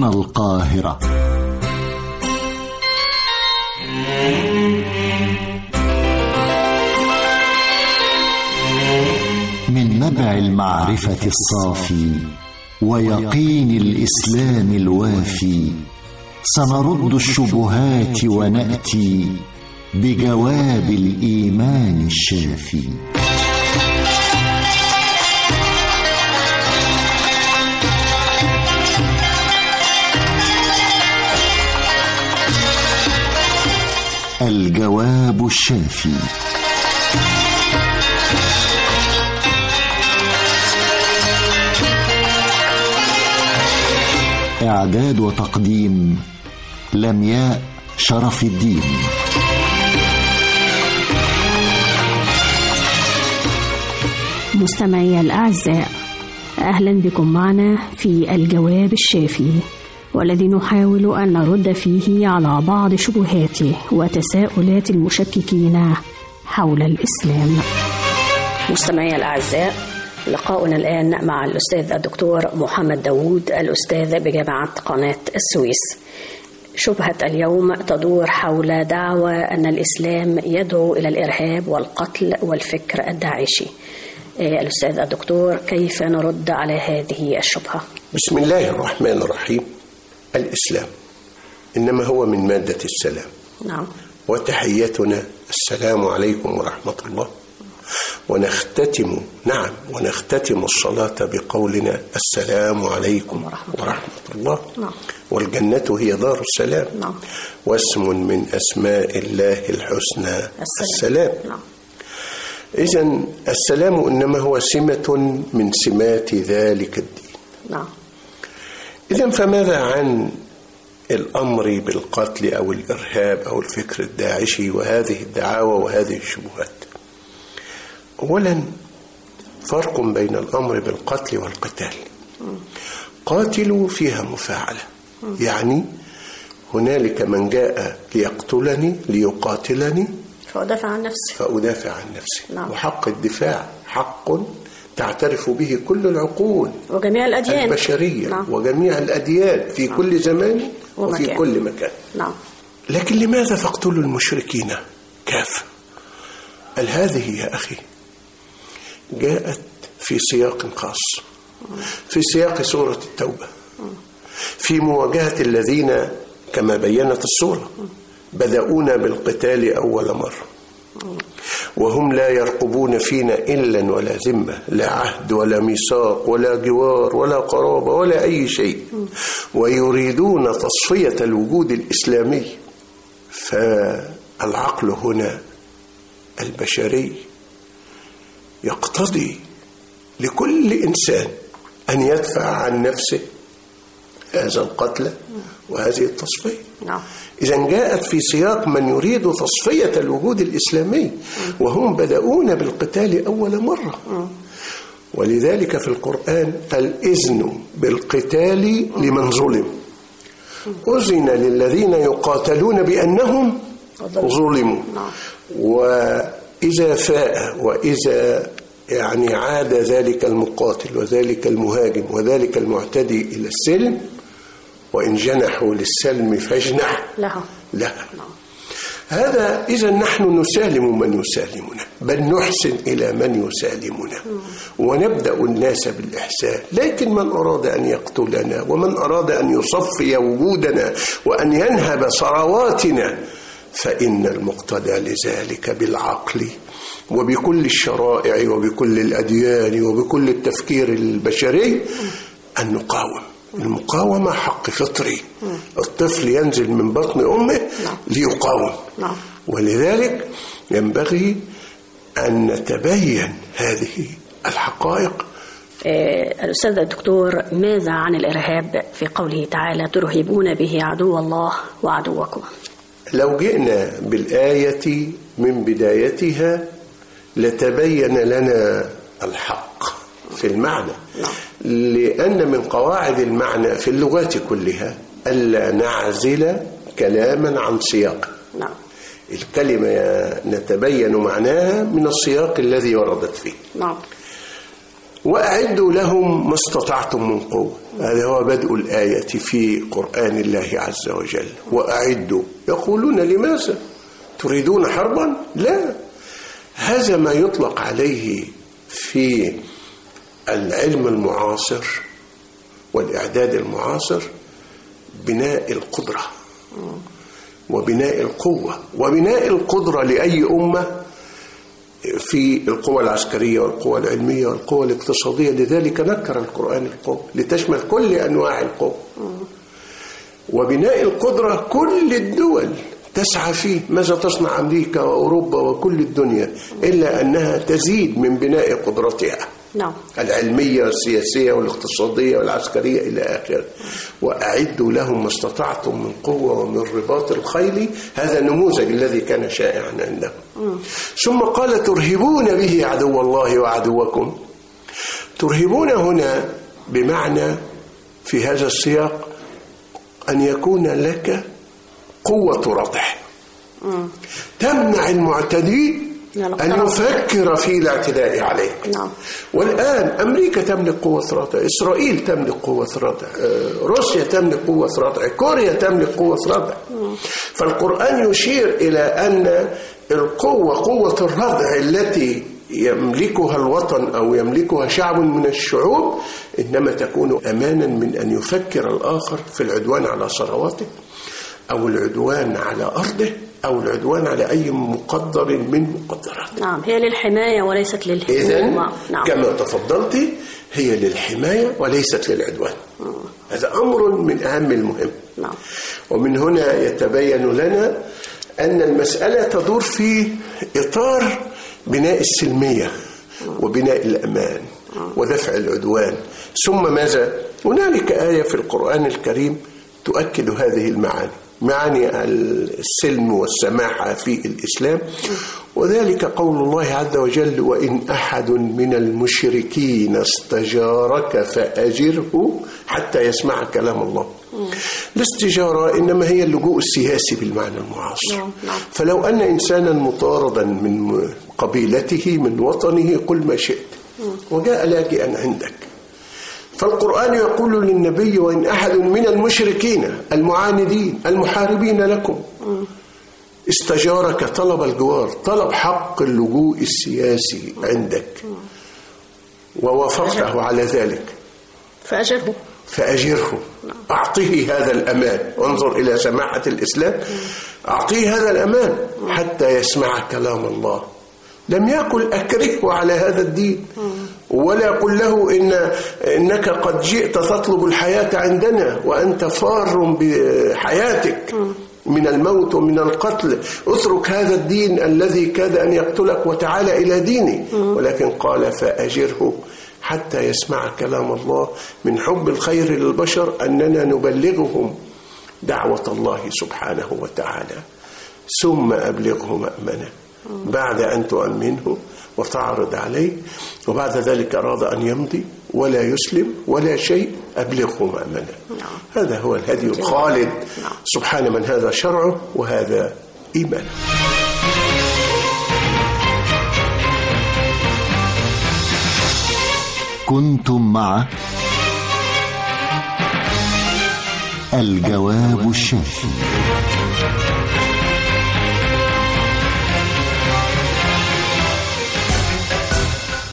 القاهرة. من نبع المعرفة الصافي ويقين الإسلام الوافي سنرد الشبهات ونأتي بجواب الإيمان الشافي. الجواب الشافي. إعداد وتقديم لمياء شرف الدين. مستمعي الأعزاء، أهلا بكم معنا في الجواب الشافي، والذي نحاول أن نرد فيه على بعض شبهات وتساؤلات المشككين حول الإسلام. مستمعي الأعزاء، لقاؤنا الآن مع الأستاذ الدكتور محمد داوود، الأستاذ بجامعة قناة السويس. شبهة اليوم تدور حول دعوى أن الإسلام يدعو إلى الإرهاب والقتل والفكر الداعشي. الأستاذ الدكتور، كيف نرد على هذه الشبهة؟ بسم الله الرحمن الرحيم. الإسلام إنما هو من مادة السلام. نعم. وتحيتنا السلام عليكم ورحمة الله. ونختتم الصلاة بقولنا السلام عليكم ورحمة الله. نعم. والجنة هي دار السلام. نعم. واسم من أسماء الله الحسنى السلام. نعم. إذن السلام إنما هو سمة من سمات ذلك الدين. نعم. إذن فماذا عن الأمر بالقتل أو الإرهاب أو الفكر الداعشي وهذه الدعاوى وهذه الشبهات؟ أولا، فرق بين الأمر بالقتل والقتال. قاتلوا فيها مفاعلة، يعني هنالك من جاء ليقتلني ليقاتلني فأدافع عن نفسي. نعم. وحق الدفاع حق تعترف به كل العقول وجميع الأديان البشرية. نعم. وجميع الأديان في كل زمان وفي كل مكان. نعم. لكن لماذا تقتلوا المشركين كافة؟ هذه يا أخي جاءت في سياق خاص، في سياق سورة التوبة، في مواجهة الذين كما بيّنت السورة بدأونا بالقتال أول مرة، وهم لا يرقبون فينا إلا ولا ذمة، لا عهد ولا ميثاق ولا جوار ولا قرابة ولا أي شيء، ويريدون تصفية الوجود الإسلامي. فالعقل هنا البشري يقتضي لكل إنسان أن يدفع عن نفسه هذا القتل وهذه التصفية. نعم. إذن جاءت في سياق من يريد تصفية الوجود الإسلامي، وهم بدأون بالقتال أول مرة. ولذلك في القرآن الإذن بالقتال لمن ظلم، أذن للذين يقاتلون بأنهم ظلموا. وإذا فاء وإذا يعني عاد ذلك المقاتل وذلك المهاجم وذلك المعتدي إلى السلم، وإن جنحوا للسلم فاجنح لها. هذا إذا نحن نسالم من يسالمنا، بل نحسن إلى من يسالمنا، ونبدأ الناس بالإحسان. لكن من أراد أن يقتلنا ومن أراد أن يصفي وجودنا وأن ينهب ثرواتنا، فإن المقتدى لذلك بالعقل وبكل الشرائع وبكل الأديان وبكل التفكير البشري أن نقاوم. المقاومة حق فطري. الطفل ينزل من بطن أمه ليقاوم. ولذلك ينبغي أن نتبين هذه الحقائق. الأستاذ الدكتور، ماذا عن الإرهاب في قوله تعالى ترهبون به عدو الله وعدوكم؟ لو جئنا بالآية من بدايتها لتبين لنا الحق في المعنى. لأن من قواعد المعنى في اللغات كلها ألا نعزل كلاما عن سياق. الكلمة نتبين معناها من السياق الذي وردت فيه. وأعدوا لهم ما استطعتم من قوة. هذا هو بدء الآية في قرآن الله عز وجل. وأعدوا، يقولون لماذا تريدون حربا؟ لا، هذا ما يطلق عليه في العلم المعاصر والإعداد المعاصر بناء القدرة وبناء القوة وبناء القدرة لأي أمة في القوة العسكرية والقوة العلمية والقوة الاقتصادية. لذلك نكر القرآن القوة لتشمل كل أنواع القوة. وبناء القدرة كل الدول تسعى فيه. ماذا تصنع أمريكا وأوروبا وكل الدنيا إلا أنها تزيد من بناء قدرتها العلمية والسياسية والاقتصادية والعسكرية إلى آخره. وأعدوا لهم ما استطعتم من قوة ومن رباط الخيل. هذا النموذج الذي كان شائعا عندهم. ثم قال ترهبون به عدو الله وعدوكم. ترهبون هنا بمعنى في هذا السياق أن يكون لك قوة ردع تمنع المعتدي أن يفكر في الاعتداء عليك. والآن أمريكا تملك قوة ردع، إسرائيل تملك قوة ردع، روسيا تملك قوة ردع، كوريا تملك قوة ردع. فالقرآن يشير إلى أن القوة قوة الردع التي يملكها الوطن أو يملكها شعب من الشعوب إنما تكون أمانا من أن يفكر الآخر في العدوان على ثرواته أو العدوان على أرضه أو العدوان على أي مقدر من مقدرات. هي للحماية وليست للهجوم. إذن كما تفضلت هي للحماية وليست للعدوان. هذا أمر من أهم المهم. ومن هنا يتبين لنا أن المسألة تدور في إطار بناء السلمية وبناء الأمان ودفع العدوان. ثم ماذا؟ هنالك آية في القرآن الكريم تؤكد هذه المعاني، معاني السلم والسماحة في الإسلام. وذلك قول الله عز وجل وإن أحد من المشركين استجارك فأجره حتى يسمع كلام الله. الاستجارة إنما هي اللجوء السياسي بالمعنى المعاصر. فلو أن إنسانا مطاردا من قبيلته من وطنه قل ما شئت وجاء لاجئا عندك، فالقرآن يقول للنبي وإن أحد من المشركين المعاندين المحاربين لكم استجارك، طلب الجوار، طلب حق اللجوء السياسي عندك ووافقته على ذلك فأجره أعطيه هذا الأمان. انظر إلى سماحة الإسلام، أعطيه هذا الأمان حتى يسمع كلام الله. لم يقل أكرهه على هذا الدين ولا يقول له إنك قد جئت تطلب الحياة عندنا وأنت فار بحياتك من الموت ومن القتل، اترك هذا الدين الذي كاد أن يقتلك وتعالى إلى ديني. ولكن قال فأجره حتى يسمع كلام الله من حب الخير للبشر أننا نبلغهم دعوة الله سبحانه وتعالى ثم أبلغه مأمنة بعد أن تؤمنه وتعرض عليه وبعد ذلك أراد أن يمضي ولا يسلم ولا شيء أبلغه مأمنة. هذا هو الهدي الخالد سبحان من هذا شرعه وهذا إيمان. كنتم مع الجواب الشافي.